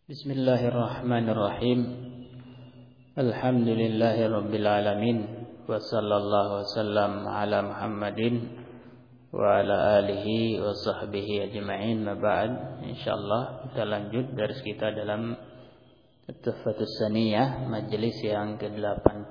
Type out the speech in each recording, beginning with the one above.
Bismillahirrahmanirrahim. Alhamdulillahirabbil alamin wa sallallahu wasallam ala Muhammadin wa ala alihi wa sahbihi ajma'in. Ma ba'd. Insyaallah kita lanjut dari kita dalam At-Tuhfatus Saniyah majelis yang ke-81.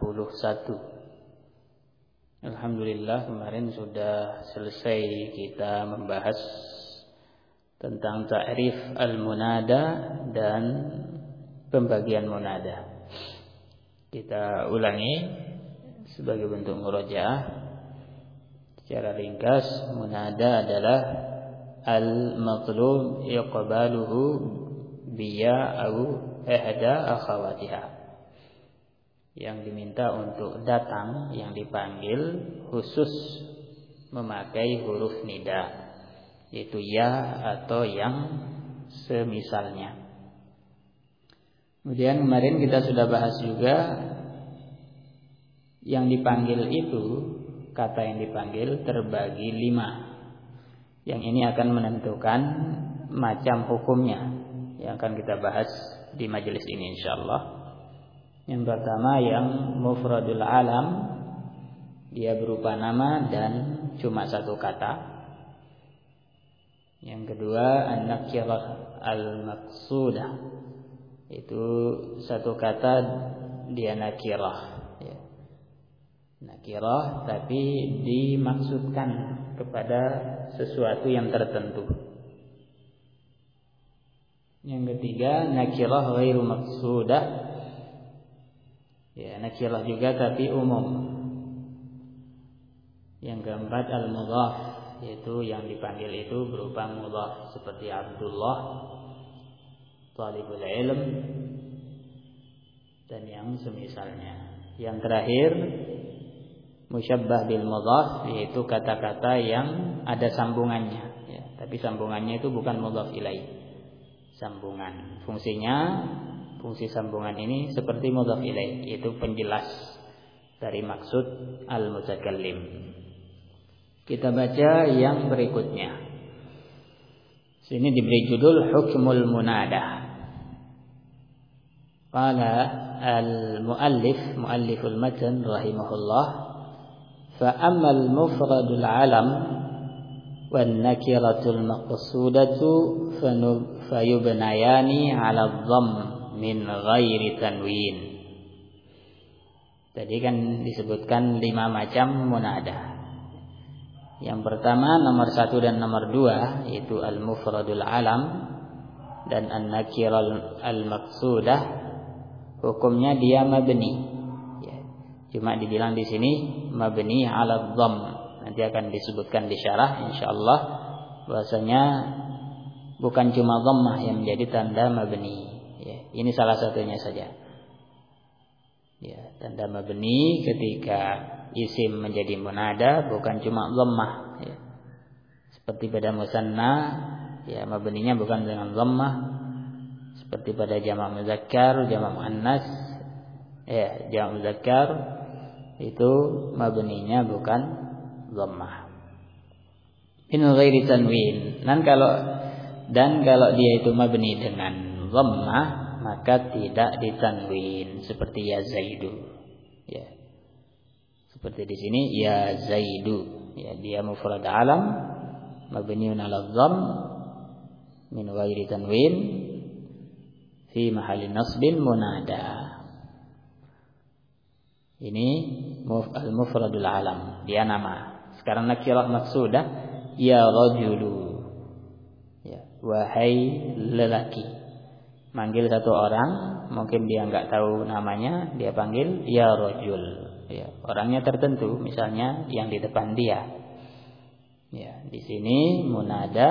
Alhamdulillah kemarin sudah selesai kita membahas tentang ta'rif al-munada dan pembagian munada. Kita ulangi sebagai bentuk murajaah. Secara ringkas, munada adalah al-matlub iqbaluhu biya au ihda akhawatiha. Yang diminta untuk datang, yang dipanggil khusus memakai huruf nida, yaitu ya atau yang semisalnya. Kemudian kemarin kita sudah bahas juga yang dipanggil itu, kata yang dipanggil terbagi 5. Yang ini akan menentukan macam hukumnya yang akan kita bahas di majelis ini insyaallah. Yang pertama yang mufradul alam, dia berupa nama dan cuma satu kata. Yang kedua an-nakirah al-maqsudah, itu satu kata dia nakirah, ya. Nakirah tapi dimaksudkan kepada sesuatu yang tertentu. Yang ketiga nakirah ghairu maqsudah, ya, nakirah juga tapi umum. Yang keempat al-mudhaf, yaitu yang dipanggil itu berupa mudhaf seperti Abdullah, talibul ilm, dan yang semisalnya. Yang terakhir musyabbah bil mudhaf, yaitu kata-kata yang ada sambungannya, ya, tapi sambungannya itu bukan mudhaf ilaih, sambungan. Fungsi sambungan ini seperti mudhaf ilaih, yaitu penjelas dari maksud al-mutakallim. Kita baca yang berikutnya. Sini diberi judul Hukmul Munada. Qala mualliful matan rahimahullah, fa ammal mufradul alam wan nakiratul maqsudatu fayubnayani 'ala dhamm min ghairi tanwin. Tadi kan disebutkan 5 macam munada. Yang pertama nomor 1 dan nomor 2 yaitu al-mufradul alam dan an-nakirah al-maqsudah, hukumnya dia mabni, ya. Cuma dibilang di sini mabni 'ala dhamm. Nanti akan disebutkan di syarah insyaallah bahwasanya bukan cuma dhammah yang menjadi tanda mabni, ya. Ini salah satunya saja. Ya, tanda mabni ketika isim menjadi munada bukan cuma dhammah, ya. Seperti pada musanna, ya, mabninya bukan dengan dhammah. Seperti pada jamak muzakkar, jamak muannas, ya, jamak muzakkar itu mabninya bukan dhammah. In ghairi tanwin. Dan kalau dia itu mabni dengan dhammah, maka tidak ditanwin, seperti ya zaidu, ya. Seperti di sini ya zaidu, ya, dia mufrad alam mabniun 'ala dhamm min ghairi tanwin fi mahalli nasbin munada. Ini al-mufradul alam, dia nama. Sekarang nakirah maqsudah, ya rajulu, ya, wahai lelaki. Manggil satu orang, mungkin dia enggak tahu namanya, dia panggil ya rajul, ya, orangnya tertentu, misalnya yang di depan dia. Ya, di sini munada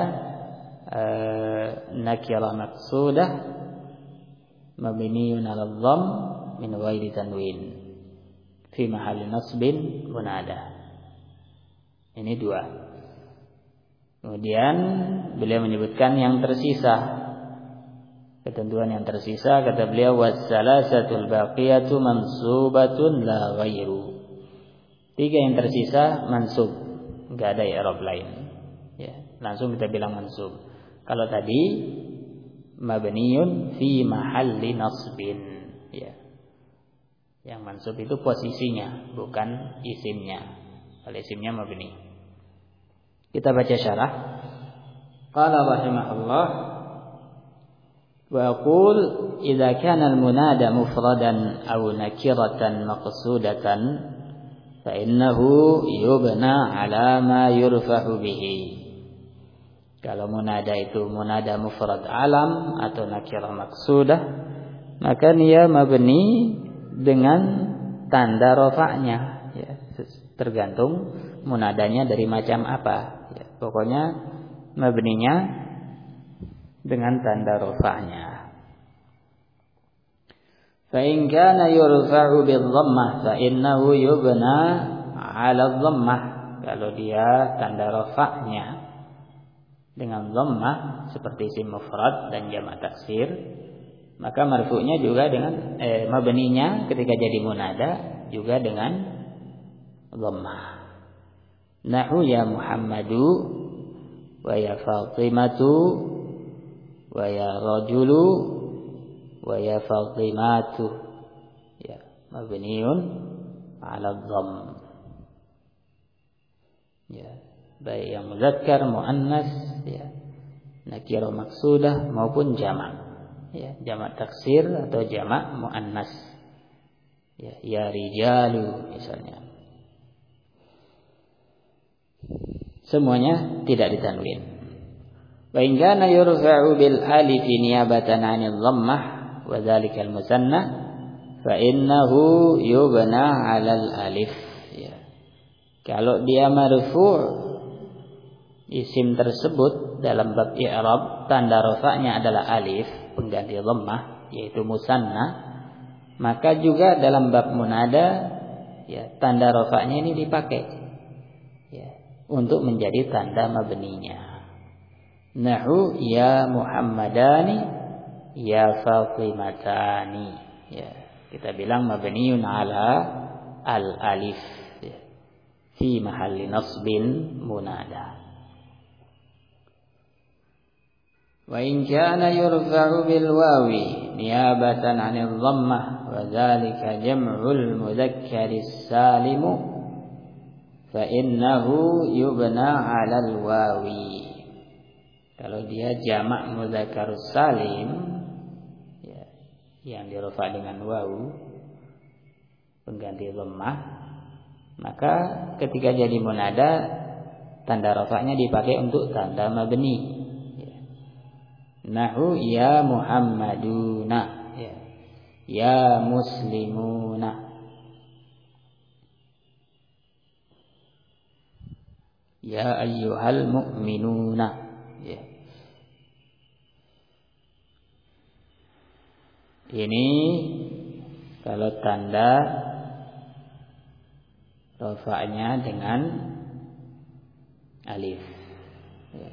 nakirah maqsudah mabniun 'ala dhamm min ghairi tanwin fi mahalli nasbin munada. Ini 2. Kemudian beliau menyebutkan yang tersisa. Ketentuan yang tersisa, kata beliau, wassalasatul baqiyatu mansubatun la ghairu. 3 yang tersisa mansub, enggak ada i'rab lain, ya, langsung kita bilang mansub. Kalau tadi mabniun fi mahalli nasbin. Ya. Yang mansub itu posisinya, bukan isimnya. Kalau isimnya mabni. Kita baca syarah. Qala rahimahullah wa aqul idza kana al-munada mufradan aw nakiratan maqsudatan fa innahu yubna ala ma yurfa'u bihi. Kalau munada itu munada mufrad alam atau nakirah maqsudah, maka dia mabni dengan tanda rafa'nya, ya, tergantung munadanya dari macam apa, ya, pokoknya mabninya dengan tanda rafa'nya. Fa in kana yurfa'u bil-dhammah fa innahu yubna 'ala dhammah. Kalau dia tanda rafa'nya dengan dhammah seperti isim mufrad dan jamak taksir, maka marfu'nya juga dengan mabninya ketika jadi munada juga dengan dhammah. Nahu ya Muhammadu wa ya Fatimatu wa ya rajulu wa ya Fatimatu. Ya, mabniun 'ala dhamm. Ya, baik yang muzakkar, muannas, ya, nakirah maksudah maupun jamak. Ya, jamak taksir atau jamak muannas. Ya, ya rijalu misalnya. Semuanya tidak ditanwin. Wa in kana yurfa'u bil alif niyabatan 'anil dhammah wa dzalika al musanna fa innahu yubna 'alal alif. Ya. Kalau dia marfu' isim tersebut dalam bab i'rab tanda rafa'nya adalah alif pengganti dhammah yaitu musanna, maka juga dalam bab munada, ya, tanda rafa'nya ini dipakai, ya, untuk menjadi tanda mabninya. Nahu ya Muhammadani ya Fatimatani. Ya, kita bilang mabniun ala al alif, ya, fi mahalli nasbin munada. Wa in kana yurfa'u bil wawi niyabatan 'anil dhammah wa dzalika jam'ul mudzakkari salim fa innahu yubna 'alal wawi. Kalau dia jamak mudzakkarus salim, ya, yang dirfa' dengan wawu pengganti dhammah, maka ketika jadi munada tanda rafa'nya dipakai untuk tanda mabni. Nahu ya Muhammaduna, ya, ya muslimuna, ya ayyuhal mu'minuna, ya. Ini kalau tanda rafa'nya dengan alif. Ya.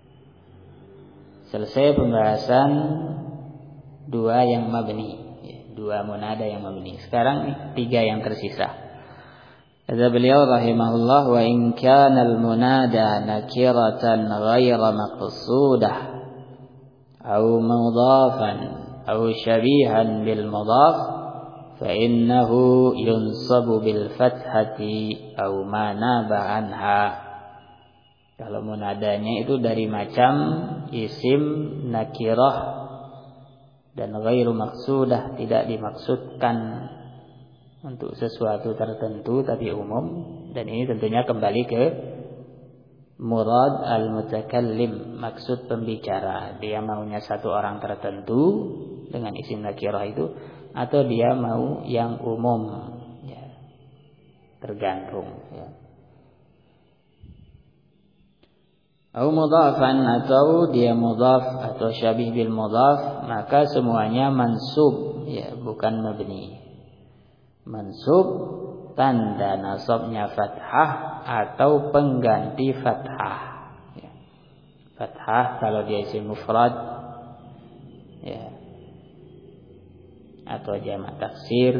Selesai pembahasan dua yang mabni, ya, dua munada yang mabni. Sekarang tiga yang tersisa. Kata beliau rahimahullah, wa in kana al-munada nakiratan ghaira maqsudah aw mudhafan aw shabihan bil mudhaf fa innahu yunsabu bil fathati aw ma naba anha. Kalau munadanya itu dari macam isim nakirah dan ghairu maksudah, tidak dimaksudkan untuk sesuatu tertentu tapi umum, dan ini tentunya kembali ke murad al-mutakallim, maksud pembicara. Dia maunya satu orang tertentu dengan isim nakirah itu atau dia mau yang umum, ya, tergantung, ya. Au mudhafan, atau dia mudhaf atau syabih bil mudhaf, maka semuanya mansub, ya, bukan mabni. Mansub tanda nasabnya fathah atau pengganti fathah, ya. Fathah kalau dia isim mufrad, ya, atau jamak taksir,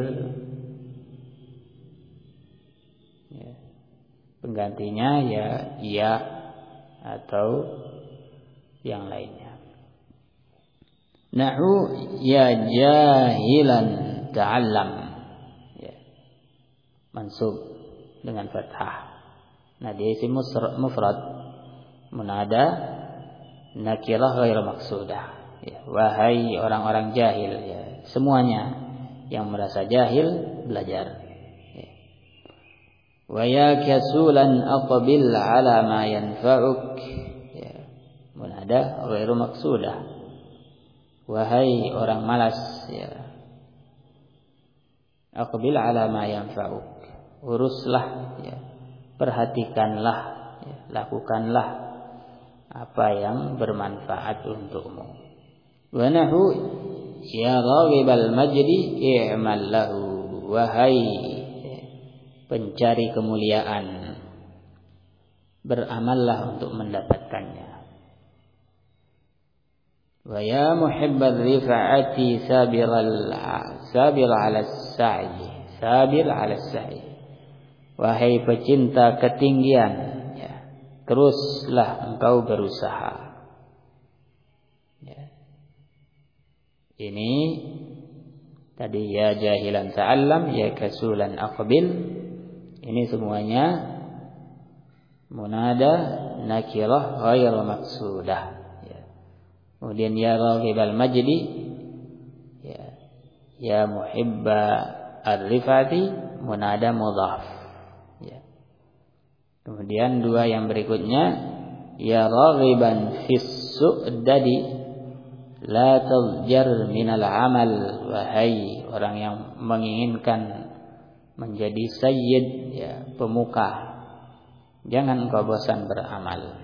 ya. Penggantinya ya atau yang lainnya. Nahu ya jahilan ta'allam. Ya. Mansub dengan fathah. Nah, dia isim mufrad. Munada nakirah ghairu maqsudah. Ya. Wahai orang-orang jahil, ya. Semuanya yang merasa jahil belajar. Ya. Wa ya kasulan aqbil ala ma yanfa'uk. Ya. Munada ghairu maqsudah. Wahai orang malas, ya. Aqbil ala ma yanfa'uk. Uruslah, ya. Perhatikanlah, ya. Lakukanlah apa yang bermanfaat untukmu. Wa nahu ya raghibal majdi i'mal lahu. Wahai pencari kemuliaan, beramallah untuk mendapatkannya. Wa ya muhibbal rifa'ati sabir 'ala as-sa'i. Sabir 'ala as-sa'i. Wahai pecinta ketinggian, ya, teruslah engkau berusaha. Ya. Ini tadi ya jahilan ta'allam, ya kasulan aqbil. Ini semuanya munada nakirah ghairu maqsudah. Kemudian ya raghibal majdi, ya muhibba ar-rifati, munada mudhaf. Ya. Kemudian dua yang berikutnya ya raghiban fis su'dadi la tadjar minal amal. Wahai orang yang menginginkan menjadi sayyid, ya, pemuka, jangan engkau bosan beramal.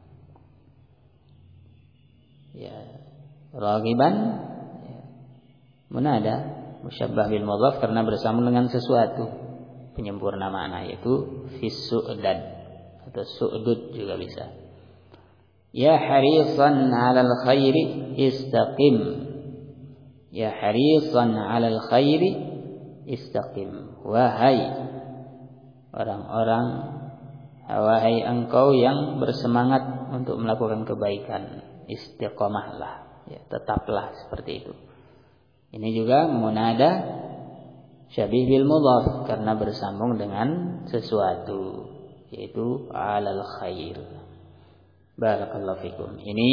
Ya, raghiban, ya, munada musyabbah bil mudhaf karena bersambung dengan sesuatu, penyempurna makna, yaitu fis su'dad atau su'dud juga bisa. Ya harisan 'alal khairi istaqim. Ya harisan 'alal khairi istaqim. Wahai orang-orang, wahai engkau yang bersemangat untuk melakukan kebaikan, istiqomahlah, ya, tetaplah seperti itu. Ini juga munada syabih bil mudhaf karena bersambung dengan sesuatu, yaitu 'alal khair. Barakallahu fikum. Ini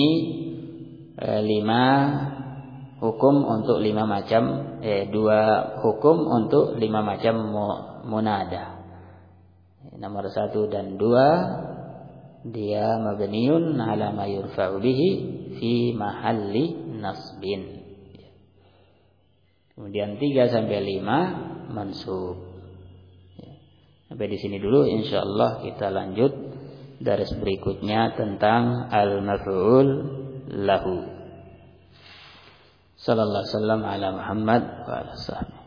5 hukum untuk 5 macam 2 hukum untuk 5 macam munada. Nomor 1 dan 2 dia mabniun ala ma yurfa'u bihi fi mahalli nasbin. Kemudian 3 sampai 5 mansub. Sampai di sini dulu, insyaallah kita lanjut daris berikutnya tentang al-maf'ul lahu. Sallallahu alaihi wasallam ala Muhammad wa ala sahbihi.